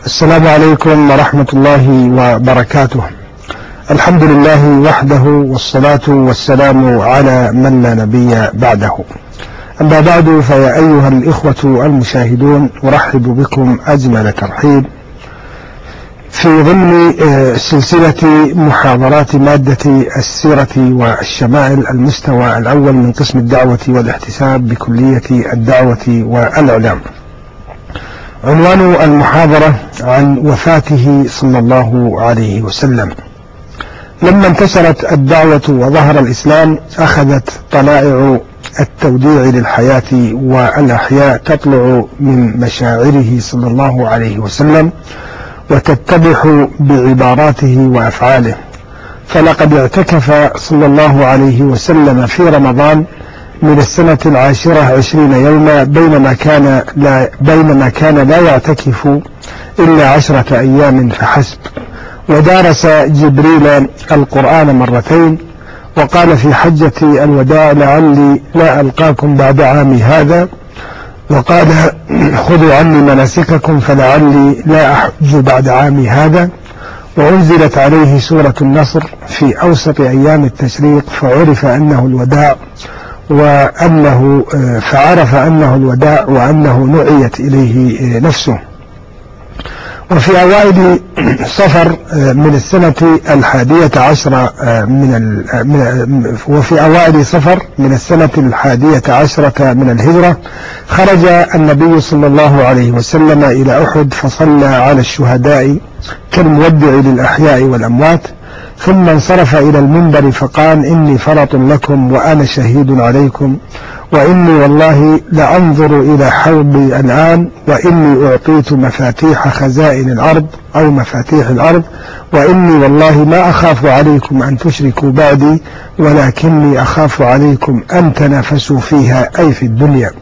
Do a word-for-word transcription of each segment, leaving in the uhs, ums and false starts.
السلام عليكم ورحمة الله وبركاته. الحمد لله وحده، والصلاة والسلام على من لا نبي بعده. أما بعد، فيا أيها الإخوة المشاهدون، أرحب بكم أجمل ترحيب في ضمن سلسلة محاضرات مادة السيرة والشمائل المستوى الأول من قسم الدعوة والاحتساب بكلية الدعوة والإعلام. عنوان المحاضرة عن وفاته صلى الله عليه وسلم. لما انتشرت الدعوة وظهر الإسلام، أخذت طلائع التوديع للحياة والأحياء تطلع من مشاعره صلى الله عليه وسلم وتتضح بعباراته وأفعاله. فلقد اعتكف صلى الله عليه وسلم في رمضان من السنة العاشرة عشرين يوما، بينما كان لا, بينما كان لا يعتكف إلا عشرة أيام فحسب. ودارس جبريل القرآن مرتين، وقال في حجة الوداع: لعلي لا ألقاكم بعد عامي هذا، وقال: خذوا عني مناسككم فلعلي لا أحج بعد عامي هذا. وأنزلت عليه سورة النصر في أوسط أيام التشريق، فعرف أنه الوداع وأنه فعرف أنه الوداع وأنه نعيت إليه نفسه. وفي أوائل صفر من السنة الحادية عشرة من وفي أوائل صفر من السنة الحادية عشرة من الهجرة، خرج النبي صلى الله عليه وسلم إلى أحد، فصلى على الشهداء كالمودع للأحياء والأموات، ثم انصرف إلى المنبر فقال: إني فرط لكم وأنا شهيد عليكم، وإني والله لأنظر إلى حوضي الآن، وإني أعطيت مفاتيح خزائن الأرض أو مفاتيح الأرض، وإني والله ما أخاف عليكم أن تشركوا بعدي، ولكني أخاف عليكم أن تنافسوا فيها أي في الدنيا.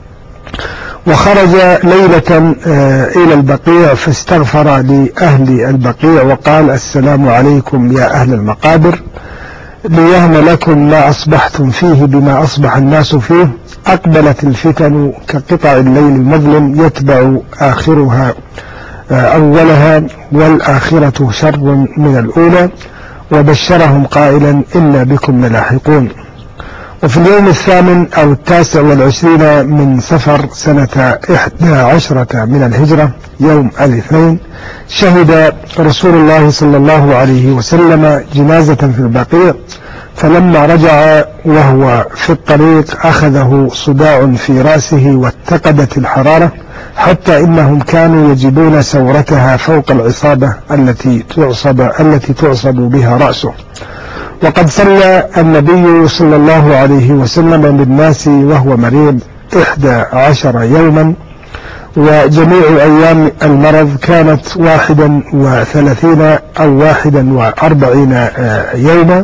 وخرج ليلة إلى البقيع فاستغفر لأهل البقيع وقال: السلام عليكم يا أهل المقابر، ليهن لكم ما أصبحتم فيه بما أصبح الناس فيه. أقبلت الفتن كقطع الليل المظلم، يتبع آخرها أولها، والآخرة شر من الأولى. وبشرهم قائلا: إنا بكم ملاحقون. وفي اليوم الثامن أو التاسع والعشرين من صفر سنة إحدى عشرة من الهجرة، يوم الاثنين، شهد رسول الله صلى الله عليه وسلم جنازة في البقيع، فلما رجع وهو في الطريق أخذه صداع في رأسه واتقدت الحرارة، حتى إنهم كانوا يجدون سورتها فوق العصابة التي تعصب, التي تعصب بها رأسه. وقد صلى النبي صلى الله عليه وسلم بالناس وهو مريض إحدى عشر يوما، وجميع أيام المرض كانت واحدا وثلاثين أو واحدا وأربعين يوما.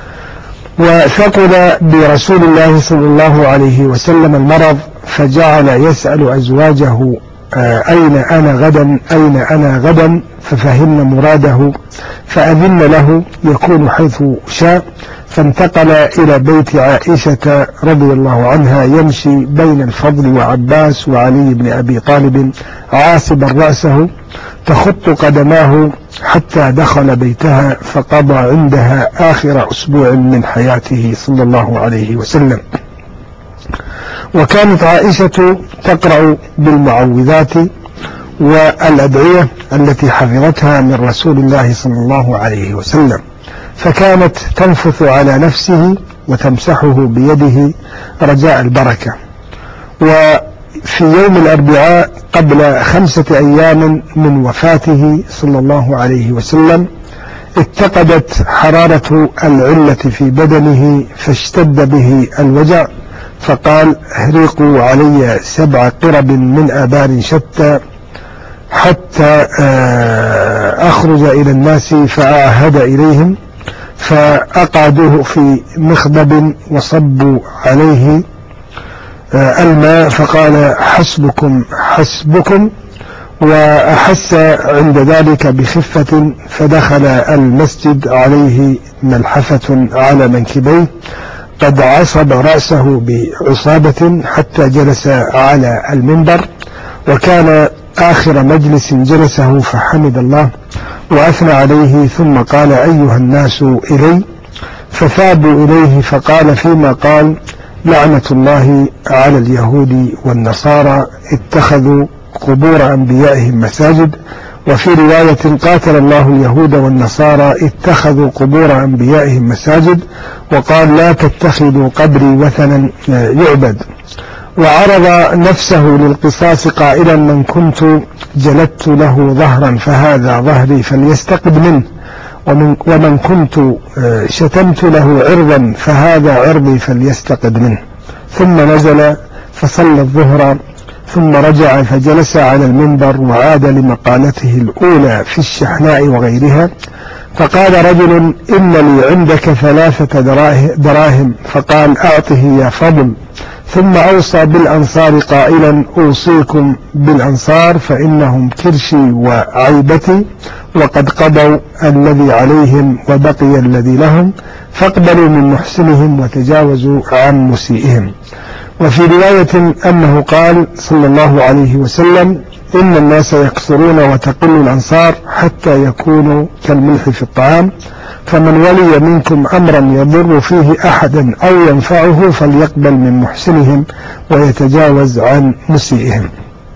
وثقل برسول الله صلى الله عليه وسلم المرض، فجعل يسأل أزواجه: أين أنا غدا أين أنا غدا ففهمن مراده، فأذن له يكون حيث شاء، فانتقل إلى بيت عائشة رضي الله عنها، يمشي بين الفضل وعباس وعلي بن أبي طالب عاصبا رأسه، تخط قدماه حتى دخل بيتها، فقضى عندها آخر أسبوع من حياته صلى الله عليه وسلم. وكانت عائشة تقرأ بالمعوذات والأدعية التي حفظتها من رسول الله صلى الله عليه وسلم، فكانت تنفث على نفسه وتمسحه بيده رجاء البركة. وفي يوم الأربعاء قبل خمسة أيام من وفاته صلى الله عليه وسلم، اتقدت حرارة العلة في بدنه، فاشتد به الوجع، فقال: اهريقوا علي سبع قرب من آبار شتى حتى أخرج إلى الناس فأعهد إليهم، فأقعدوه في مخضب وصبوا عليه الماء، فقال: حسبكم حسبكم. وأحس عند ذلك بخفة، فدخل المسجد عليه ملحفة على منكبيه، قد عصب رأسه بعصابة حتى جلس على المنبر، وكان آخر مجلس جلسه فحمد الله وأثنى عليه ثم قال أيها الناس إلي، فثابوا إليه فقال فيما قال لعنة الله على اليهود والنصارى اتخذوا قبور أنبيائهم مساجد، وفي رواية قاتل الله اليهود والنصارى اتخذوا قبور أنبيائهم مساجد، وقال لا تتخذوا قبري وثنا يعبد، وعرض نفسه للقصاص قائلا من كنت جلدت له ظهرا فهذا ظهري فليستقد منه، ومن, ومن كنت شتمت له عرضا فهذا عرضي فليستقد منه. ثم نزل فصلى الظهر ثم رجع فجلس على المنبر وعاد لمقالته الأولى في الشحناء وغيرها، فقال رجل إن لي عندك ثلاثة دراهم، فقال أعطه يا فضل، ثم أوصى بالأنصار قائلا أوصيكم بالأنصار فإنهم كرشي وعيبتي وقد قضوا الذي عليهم وبقي الذي لهم، فاقبلوا من محسنهم وتجاوزوا عن مسيئهم. وفي رواية أنه قال صلى الله عليه وسلم إن الناس يكثرون وتقل الأنصار حتى يكونوا كالملح في الطعام، فمن ولي منكم أمرا يضر فيه أحدا أو ينفعه فليقبل من محسنهم ويتجاوز عن مسيئهم.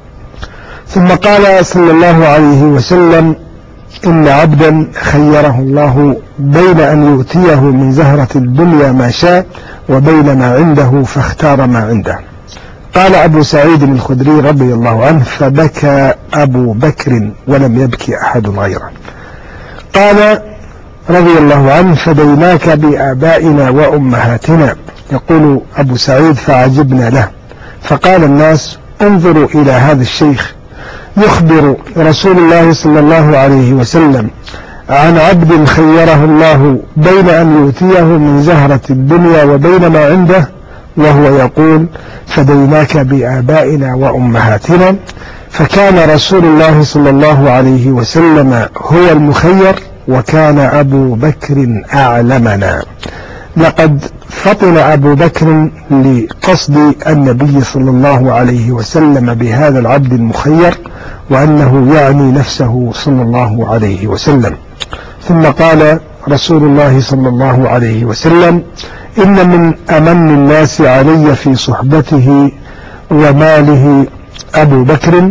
ثم قال صلى الله عليه وسلم إن عبدا خيره الله بين أن يؤتيه من زهرة الدنيا ما شاء وبين ما عنده فاختار ما عنده. قال أبو سعيد الخدري رضي الله عنه فبكى أبو بكر ولم يبكي أحد غيره. قال رضي الله عنه فديناك بآبائنا وأمهاتنا. يقول أبو سعيد فعجبنا له، فقال الناس انظروا إلى هذا الشيخ يخبر رسول الله صلى الله عليه وسلم عن عبد خيره الله بين أن يؤتيه من زهرة الدنيا وبين ما عنده، وهو يقول فديناك بآبائنا وأمهاتنا. فكان رسول الله صلى الله عليه وسلم هو المخير وكان أبو بكر أعلمنا. لقد فطن أبو بكر لقصد النبي صلى الله عليه وسلم بهذا العبد المخير وأنه يعني نفسه صلى الله عليه وسلم. ثم قال رسول الله صلى الله عليه وسلم إن من أمن الناس علي في صحبته وماله أبو بكر،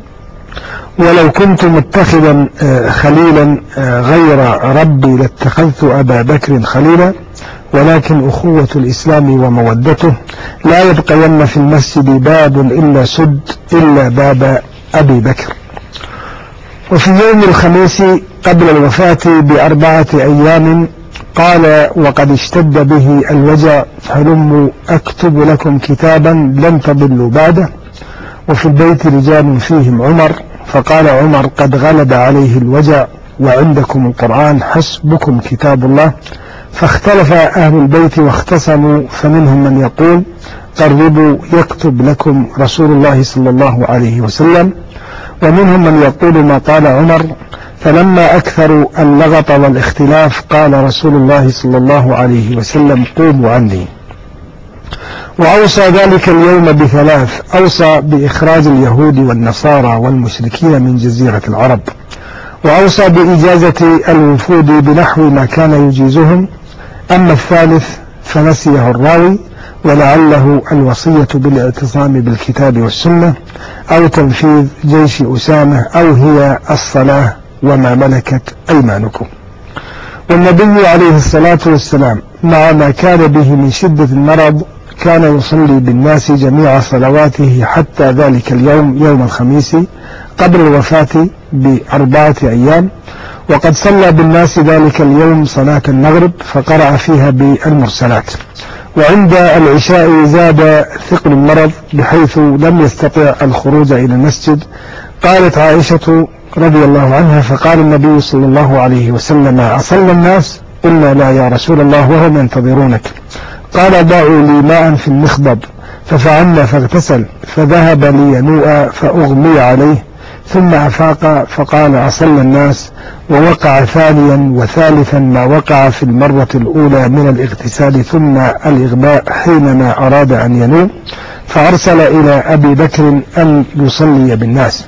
ولو كنت متخذا خليلا غير ربي لاتخذت أبا بكر خليلا، ولكن أخوة الإسلام ومودته لا يبقين في المسجد باب إلا سد إلا باب أبي بكر. وفي يوم الخميس قبل الوفاة بأربعة أيام قال وقد اشتد به الوجع هلموا أكتب لكم كتابا لن تضلوا بعده. وفي البيت رجال فيهم عمر، فقال عمر قد غلب عليه الوجع وعندكم القرآن حسبكم كتاب الله. فاختلف أهل البيت واختصموا، فمنهم من يقول قربوا يكتب لكم رسول الله صلى الله عليه وسلم، ومنهم من يقول ما قال عمر. فلما أكثروا اللغط والاختلاف قال رسول الله صلى الله عليه وسلم قوموا عني. وأوصى ذلك اليوم بثلاث: أوصى بإخراج اليهود والنصارى والمشركين من جزيرة العرب، وأوصى بإجازة الوفود بنحو ما كان يجيزهم. أما الثالث فنسيه الراوي، ولعله الوصية بالاعتصام بالكتاب والسنة أو تنفيذ جيش أسامة أو هي الصلاة وما ملكت أيمانكم. والنبي عليه الصلاة والسلام مع ما كان به من شدة المرض كان يصلي بالناس جميع صلواته حتى ذلك اليوم يوم الخميس قبل الوفاة بأربعة أيام، وقد صلى بالناس ذلك اليوم صلاة المغرب فقرأ فيها بالمرسلات. وعند العشاء زاد ثقل المرض بحيث لم يستطع الخروج إلى المسجد. قالت عائشة رضي الله عنها فقال النبي صلى الله عليه وسلم أصلى الناس؟ قلنا لا يا رسول الله وهم ينتظرونك. قال ضعوا لي ماء في المخضب، ففعلنا فاغتسل، فذهب لينوء فأغمي عليه، ثم أفاق فقال أصلى الناس، ووقع ثانيا وثالثا ما وقع في المرة الأولى من الاغتسال ثم الإغماء حينما أراد أن ينوم، فأرسل إلى أبي بكر أن يصلي بالناس.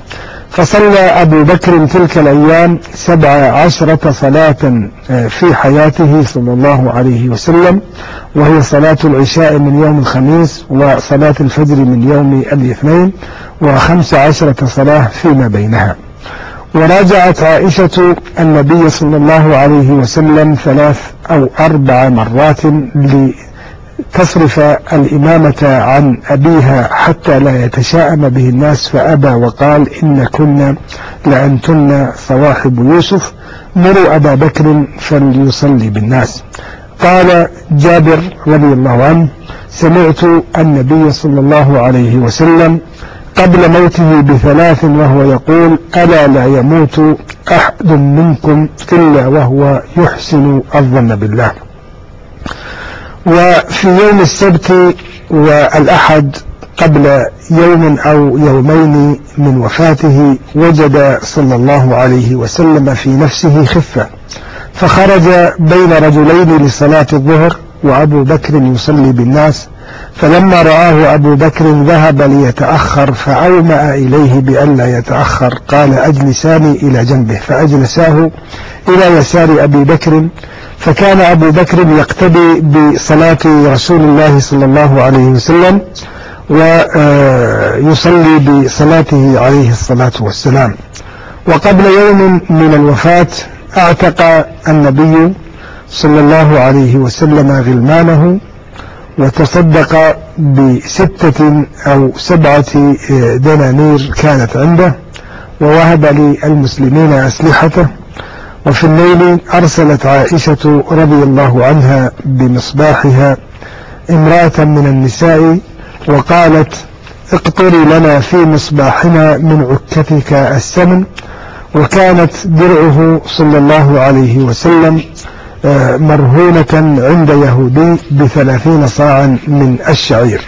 فصلى أبو بكر تلك الأيام سبع عشرة صلاة في حياته صلى الله عليه وسلم، وهي صلاة العشاء من يوم الخميس وصلاة الفجر من يوم الاثنين، وخمس عشرة صلاة فيما بينها. وراجعت عائشة النبي صلى الله عليه وسلم ثلاث أو أربع مرات لتصرف الإمامة عن أبيها حتى لا يتشاءم به الناس، فأبى وقال: إن كنا لأنتن صواحب يوسف، مروا أبا بكر فليصلي بالناس. قال جابر رضي الله عنه: سمعت النبي صلى الله عليه وسلم قبل موته بثلاث وهو يقول: ألا لا يموت أحد منكم إلا وهو يحسن الظن بالله. وفي يوم السبت والأحد قبل يوم أو يومين من وفاته وجد صلى الله عليه وسلم في نفسه خفة، فخرج بين رجلين لصلاة الظهر وأبو بكر يصلي بالناس، فلما رآه أبو بكر ذهب ليتأخر فأومأ إليه بألا يتأخر، قال: أجلساني إلى جنبه، فأجلساه إلى يسار أبي بكر، فكان أبو بكر يقتدي بصلاة رسول الله صلى الله عليه وسلم ويصلي بصلاته عليه الصلاة والسلام. وقبل يوم من الوفاة اعتق النبي صلى الله عليه وسلم غلمانه، وتصدق بستة أو سبعة دنانير كانت عنده، ووهب للمسلمين أسلحته. وفي الليل أرسلت عائشة رضي الله عنها بمصباحها امرأة من النساء وقالت: اقطري لنا في مصباحنا من عكتك السمن. وكانت درعه صلى الله عليه وسلم مرهونة عند يهودي بثلاثين صاعا من الشعير.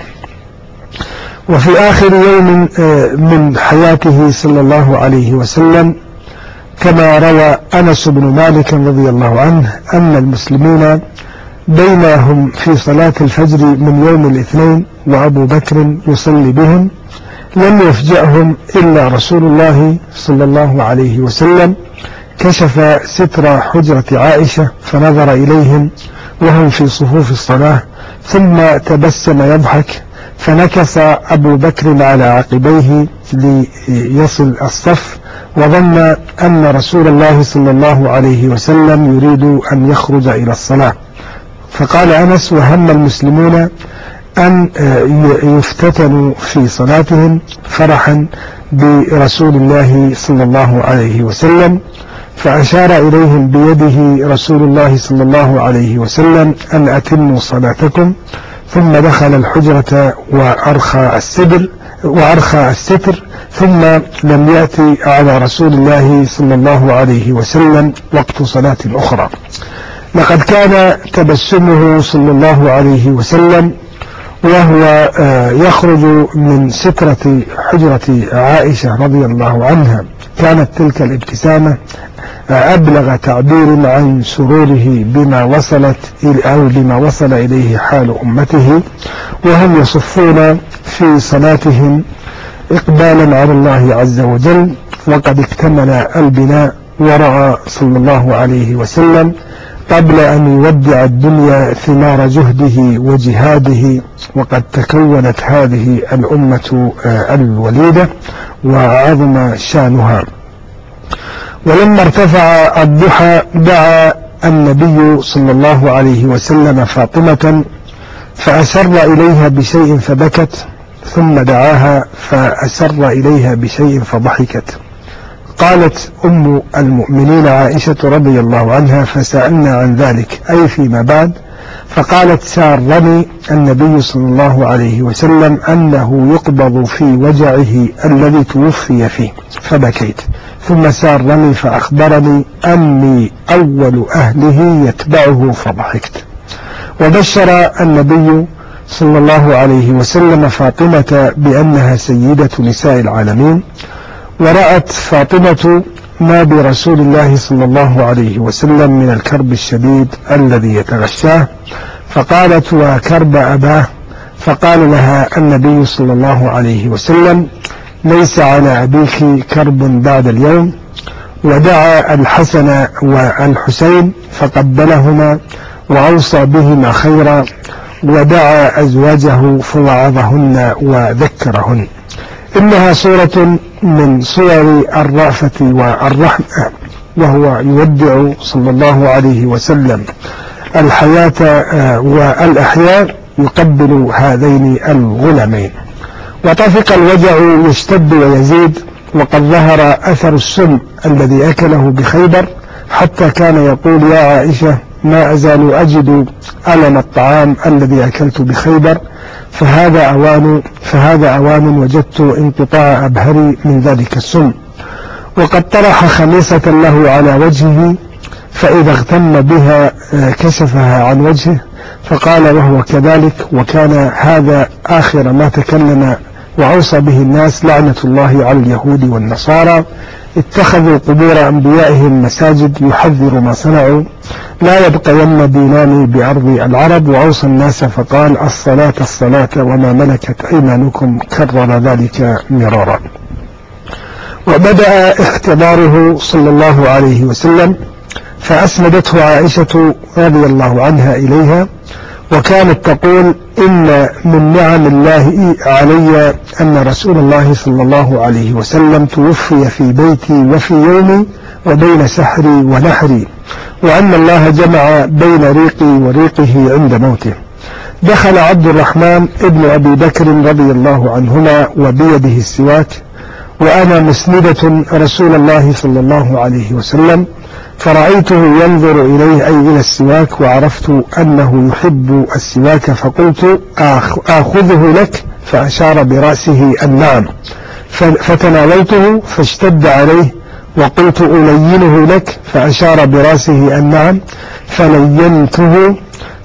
وفي آخر يوم من حياته صلى الله عليه وسلم كما روى أنس بن مالك رضي الله عنه أن المسلمين بينهم في صلاة الفجر من يوم الاثنين وأبو بكر يصلي بهم لم يفجأهم إلا رسول الله صلى الله عليه وسلم، كشف ستر حجرة عائشة فنظر إليهم وهم في صفوف الصلاة، ثم تبسم يضحك، فنكص أبو بكر على عقبيه ليصل الصف، وظن أن رسول الله صلى الله عليه وسلم يريد أن يخرج إلى الصلاة. فقال أنس: وهم المسلمون أن يفتتنوا في صلاتهم فرحا برسول الله صلى الله عليه وسلم، فأشار إليهم بيده رسول الله صلى الله عليه وسلم أن أتموا صلاتكم، ثم دخل الحجرة وأرخى الستر وأرخى الستر ثم لم يأتي على رسول الله صلى الله عليه وسلم وقت صلاة أخرى. لقد كان تبسمه صلى الله عليه وسلم وهو يخرج من سترة حجرة عائشة رضي الله عنها، كانت تلك الابتسامة أبلغ تعبير عن سروره بما وصلت أو بما وصل إليه حال أمته وهم يصفون في صلاتهم إقبالا على الله عز وجل، وقد اكتمل البناء. ورأى صلى الله عليه وسلم قبل أن يودع الدنيا ثمار جهده وجهاده، وقد تكونت هذه الأمة الوليدة وعظم شانها. ولما ارتفع الضحى دعا النبي صلى الله عليه وسلم فاطمة فأسر إليها بشيء فبكت، ثم دعاها فأسر إليها بشيء فضحكت. قالت أم المؤمنين عائشة رضي الله عنها: فسألنا عن ذلك أي فيما بعد، فقالت: سارني النبي صلى الله عليه وسلم أنه يقبض في وجعه الذي توفي فيه فبكيت، ثم سارني فأخبرني أني أول أهله يتبعه فضحكت. وبشر النبي صلى الله عليه وسلم فاطمة بأنها سيدة نساء العالمين. ورأت فاطمة ما برسول الله صلى الله عليه وسلم من الكرب الشديد الذي يتغشاه، فقالت: وكرب أباه؟ فقال لها النبي صلى الله عليه وسلم: ليس على أبيك كرب بعد اليوم، ودعا الحسن والحسين فقبلهما وأوصى بهما خيرا، ودعا أزواجه فوعظهن وذكرهن. إنها صورة من صور الرأفة والرحمة، وهو يودع صلى الله عليه وسلم الحياة والأحياء يقبل هذين الغلامين. وطفق الوجع يشتد ويزيد، وقد ظهر أثر السم الذي أكله بخيبر، حتى كان يقول: يا عائشة، ما أزال أجد ألم الطعام الذي أكلت بخيبر، فهذا أوان فهذا أوان وجدت انقطاع أبهري من ذلك السم. وقد طرح خميصة له على وجهه، فإذا اغتم بها كشفها عن وجهه، فقال وهو كذلك: وكان هذا آخر ما تكلم وأوصى به الناس، لعنة الله على اليهود والنصارى، اتخذوا قبور أنبيائهم مساجد، يحذر ما صنعوا، لا يبقين دينان بأرض العرب. وأوصى الناس فقال: الصلاة الصلاة وما ملكت أيمانكم، كرر ذلك مرارا. وبدأ احتضاره صلى الله عليه وسلم، فأسندته عائشة رضي الله عنها إليها، وكانت تقول: إن من نعم الله علي أن رسول الله صلى الله عليه وسلم توفي في بيتي وفي يومي وبين سحري ونحري، وأن الله جمع بين ريقي وريقه عند موته. دخل عبد الرحمن ابن أبي بكر رضي الله عنهما وبيده السواك، وأنا مسندة رسول الله صلى الله عليه وسلم، فرأيته ينظر إليه أي إلى السواك، وعرفت أنه يحب السواك، فقلت: آخذه لك؟ فأشار برأسه النعم، فتناولته فاشتد عليه، وقلت: ألينه لك؟ فأشار برأسه النعم، فلينته،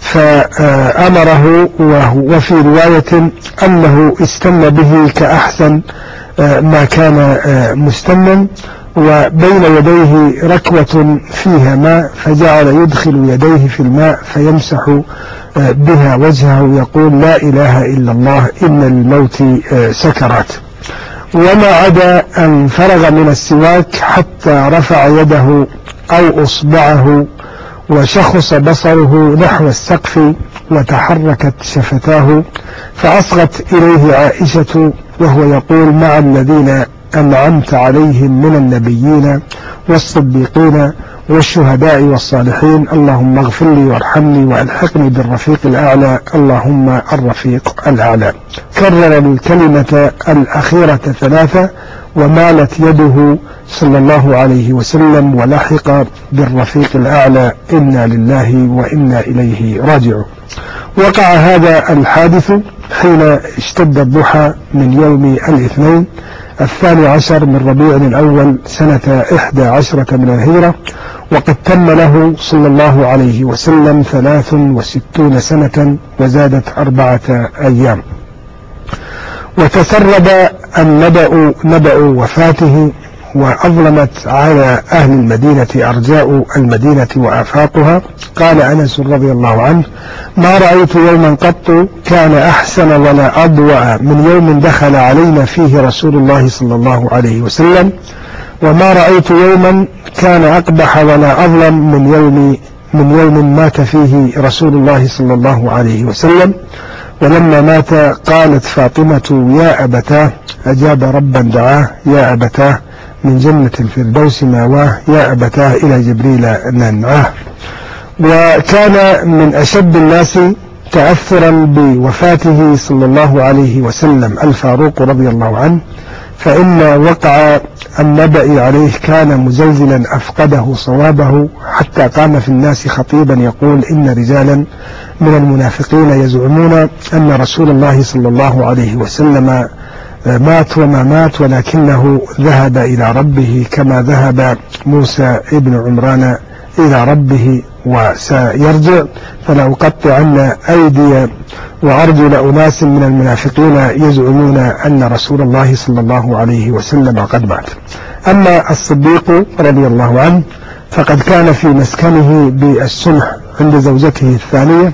فأمره. وفي رواية أنه استن به كأحسن ما كان مستنا، وبين يديه ركوة فيها ماء، فجعل يدخل يديه في الماء فيمسح بها وجهه، يقول: لا إله إلا الله، إن للموت سكرات. وما عدا أن فرغ من السواك حتى رفع يده أو أصبعه وشخص بصره نحو السقف، وتحركت شفتاه، فأصغت إليه عائشة وهو يقول: مع الذين أنعمت عليهم من النبيين والصديقين والشهداء والصالحين، اللهم اغفر لي وارحمني وألحقني بالرفيق الأعلى، اللهم الرفيق الأعلى. كرر الكلمة الأخيرة ثلاثة، ومالت يده صلى الله عليه وسلم ولحق بالرفيق الأعلى، إنا لله وإنا إليه راجعون. وقع هذا الحادث حين اشتد الضحى من يوم الاثنين الثاني عشر من ربيع الأول سنة إحدى عشرة من الهجرة، وقد تم له صلى الله عليه وسلم ثلاث وستون سنة وزادت أربعة أيام. وتسرب النبأ نبأ وفاته، وأظلمت على أهل المدينة أرجاء المدينة وآفاقها. قال أنس رضي الله عنه: ما رأيت يوما قط كان أحسن ولا أضوأ من يوم دخل علينا فيه رسول الله صلى الله عليه وسلم، وما رأيت يوما كان أقبح ولا أظلم من يوم من يوم مات فيه رسول الله صلى الله عليه وسلم. ولما مات قالت فاطمة: يا أبتاه، أجاب ربا دعاه، يا أبتاه من جنة الفردوس ماواه، يا أبتاه إلى جبريل ننعاه. وكان من أشد الناس تأثرا بوفاته صلى الله عليه وسلم الفاروق رضي الله عنه، فإن وقع النبأ عليه كان مزلزلا أفقده صوابه، حتى قام في الناس خطيبا يقول: إن رجالا من المنافقين يزعمون أن رسول الله صلى الله عليه وسلم مات وما مات، ولكنه ذهب إلى ربه كما ذهب موسى ابن عمران إلى ربه وسيرجع، فلأقطعن أيدي وأرجل أناس من المنافقين يزعمون أن رسول الله صلى الله عليه وسلم قد مات. أما الصديق رضي الله عنه فقد كان في مسكنه بالسمح عند زوجته الثانية،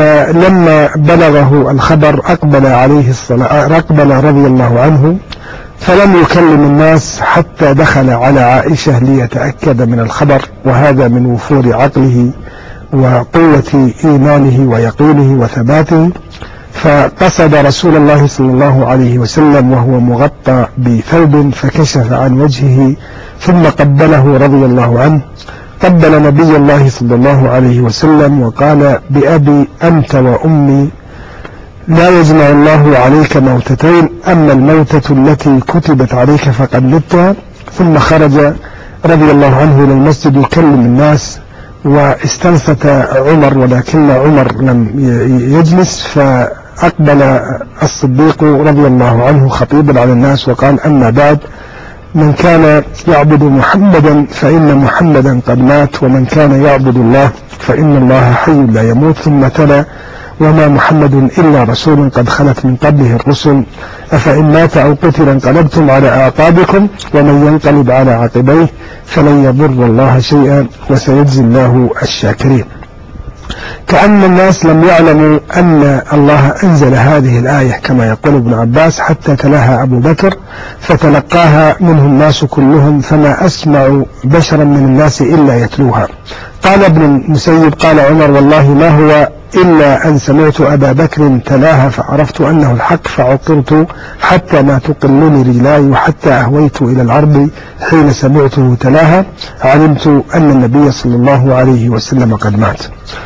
فلما بلغه الخبر أقبل عليه الصلاة أقبل رضي الله عنه فلم يكلم الناس حتى دخل على عائشة ليتأكد من الخبر، وهذا من وفور عقله وقوة إيمانه ويقينه وثباته. فقصد رسول الله صلى الله عليه وسلم وهو مغطى بثوب فكشف عن وجهه ثم قبله رضي الله عنه. قبل نبي الله صلى الله عليه وسلم وقال: بأبي أنت وأمي لا يجمع الله عليك موتتين، أما الموتة التي كتبت عليك فقد متها. ثم خرج رضي الله عنه إلى المسجد يكلم الناس، واستنصت عمر ولكن عمر لم يجلس، فأقبل الصديق رضي الله عنه خطيبا على الناس وقال: أما بعد، من كان يعبد محمدا فإن محمدا قد مات، ومن كان يعبد الله فإن الله حي لا يموت. ثم تلا: وما محمد إلا رسول قد خلت من قبله الرسل، أفإن مات أو قتل انقلبتم على أعقابكم، ومن ينقلب على عقبيه فلن يضر الله شيئا وسيجزي الله الشاكرين. كأن الناس لم يعلموا أن الله أنزل هذه الآية كما يقول ابن عباس حتى تلاها أبو بكر، فتلقاها منه الناس كلهم، فما أسمع بشرا من الناس إلا يتلوها. قال ابن المسيب: قال عمر: والله ما هو إلا أن سمعت أبا بكر تلاها فعرفت أنه الحق، فعطرت حتى ما تقلني رجلاي، وحتى أهويت إلى الأرض حين سمعته تلاها، علمت أن النبي صلى الله عليه وسلم قد مات.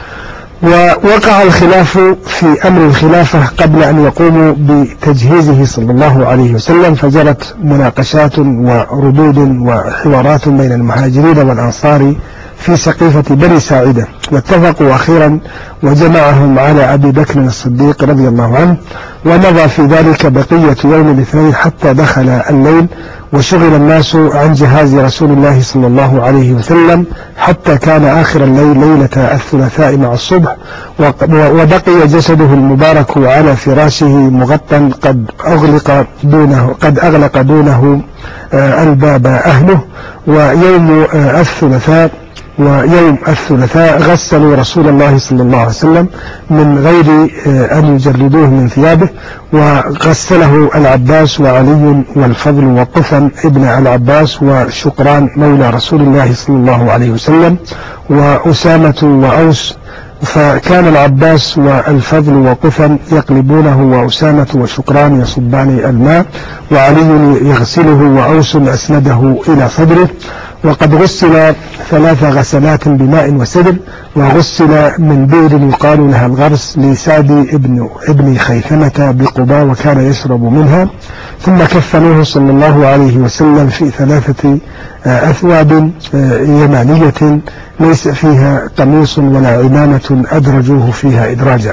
ووقع الخلاف في أمر الخلافة قبل أن يقوموا بتجهيزه صلى الله عليه وسلم، فجرت مناقشات وردود وحوارات بين المهاجرين والأنصار في سقيفة بني ساعدة، واتفقوا أخيرا وجمعهم على أبي بكر الصديق رضي الله عنه. ومضى في ذلك بقية يوم الاثنين حتى دخل الليل، وشغل الناس عن جهاز رسول الله صلى الله عليه وسلم حتى كان آخر الليل ليلة الثلاثاء مع الصبح، وبقي جسده المبارك على فراشه مغطى قد أغلق دونه قد أغلق دونه الباب أهله. ويوم الثلاثاء ويوم الثلاثاء غسلوا رسول الله صلى الله عليه وسلم من غير أن يجردوه من ثيابه، وغسله العباس وعلي والفضل وقثم ابن العباس وشقران مولى رسول الله صلى الله عليه وسلم وأسامة وأوس. فكان العباس والفضل وقثم يقلبونه، وأسامة وشقران يصبان الماء، وعلي يغسله، وأوس أسنده إلى صدره. وقد غسل ثلاث غسلات بماء وسدر، وغسل من بئر يقال لها الغرس لسعد ابن ابن خيثمة بقباء وكان يشرب منها. ثم كفنوه صلى الله عليه وسلم في ثلاثة أثواب يمانية ليس فيها قميص ولا عمامة أدرجوه فيها إدراجا.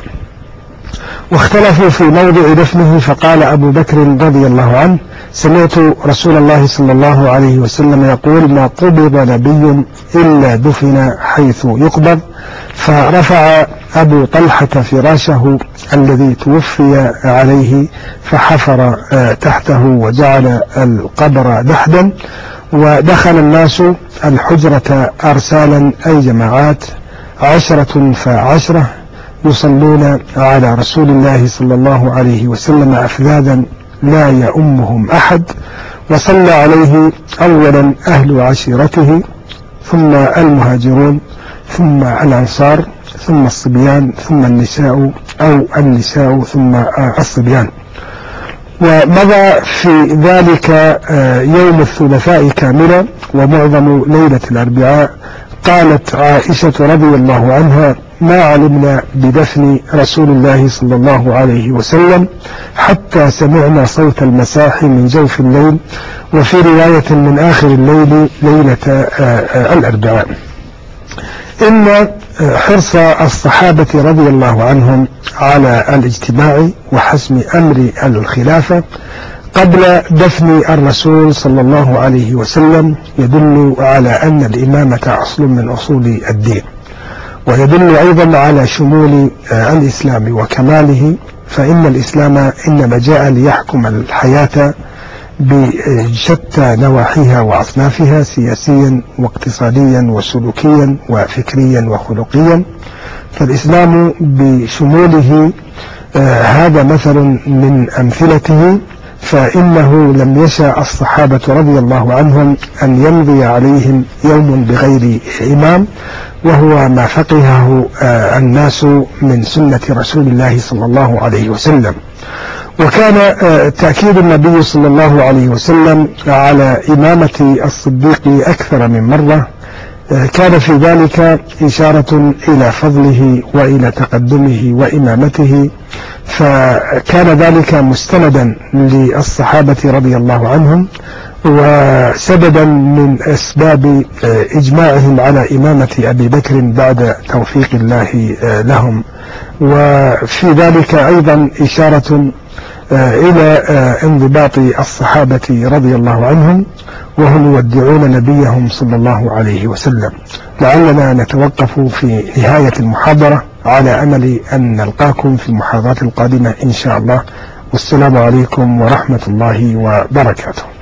واختلفوا في موضع دفنه، فقال أبو بكر رضي الله عنه: سمعت رسول الله صلى الله عليه وسلم يقول: ما قبض نبي إلا دفن حيث يقبض. فرفع أبو طلحة فراشه الذي توفي عليه فحفر تحته وجعل القبر دحدا، ودخل الناس الحجرة أرسالا أي جماعات، عشرة فعشرة، يصلون على رسول الله صلى الله عليه وسلم أفذاذا لا يؤمهم أحد. وصلى عليه أولا أهل عشيرته، ثم المهاجرون، ثم الأنصار، ثم الصبيان، ثم النساء أو النساء، ثم الصبيان. ومضى في ذلك يوم الثلاثاء كاملا ومعظم ليلة الأربعاء. قالت عائشة رضي الله عنها: ما علمنا بدفن رسول الله صلى الله عليه وسلم حتى سمعنا صوت المساح من جوف الليل، وفي رواية من آخر الليل ليلة الأربعاء. إن حرص الصحابة رضي الله عنهم على الاجتماع وحسم أمر الخلافة قبل دفن الرسول صلى الله عليه وسلم يدل على أن الإمامة أصل من أصول الدين، ويدل أيضا على شمول الإسلام وكماله، فإن الإسلام إنما جاء ليحكم الحياة بشتى نواحيها وأصنافها، سياسيا واقتصاديا وسلوكيا وفكريا وخلقيا. فالإسلام بشموله هذا مثل من أمثلته، فإنه لم يشأ الصحابة رضي الله عنهم أن يمضي عليهم يوم بغير إمام، وهو ما فقهه الناس من سنة رسول الله صلى الله عليه وسلم. وكان تأكيد النبي صلى الله عليه وسلم على إمامة الصديق أكثر من مرة كان في ذلك إشارة إلى فضله وإلى تقدمه وإمامته، فكان ذلك مستندا للصحابة رضي الله عنهم وسببا من أسباب إجماعهم على إمامة أبي بكر بعد توفيق الله لهم. وفي ذلك أيضا إشارة إلى انضباط الصحابة رضي الله عنهم وهم يودعون نبيهم صلى الله عليه وسلم. لعلنا نتوقف في نهاية المحاضرة على أمل أن نلقاكم في المحاضرات القادمة إن شاء الله. والسلام عليكم ورحمة الله وبركاته.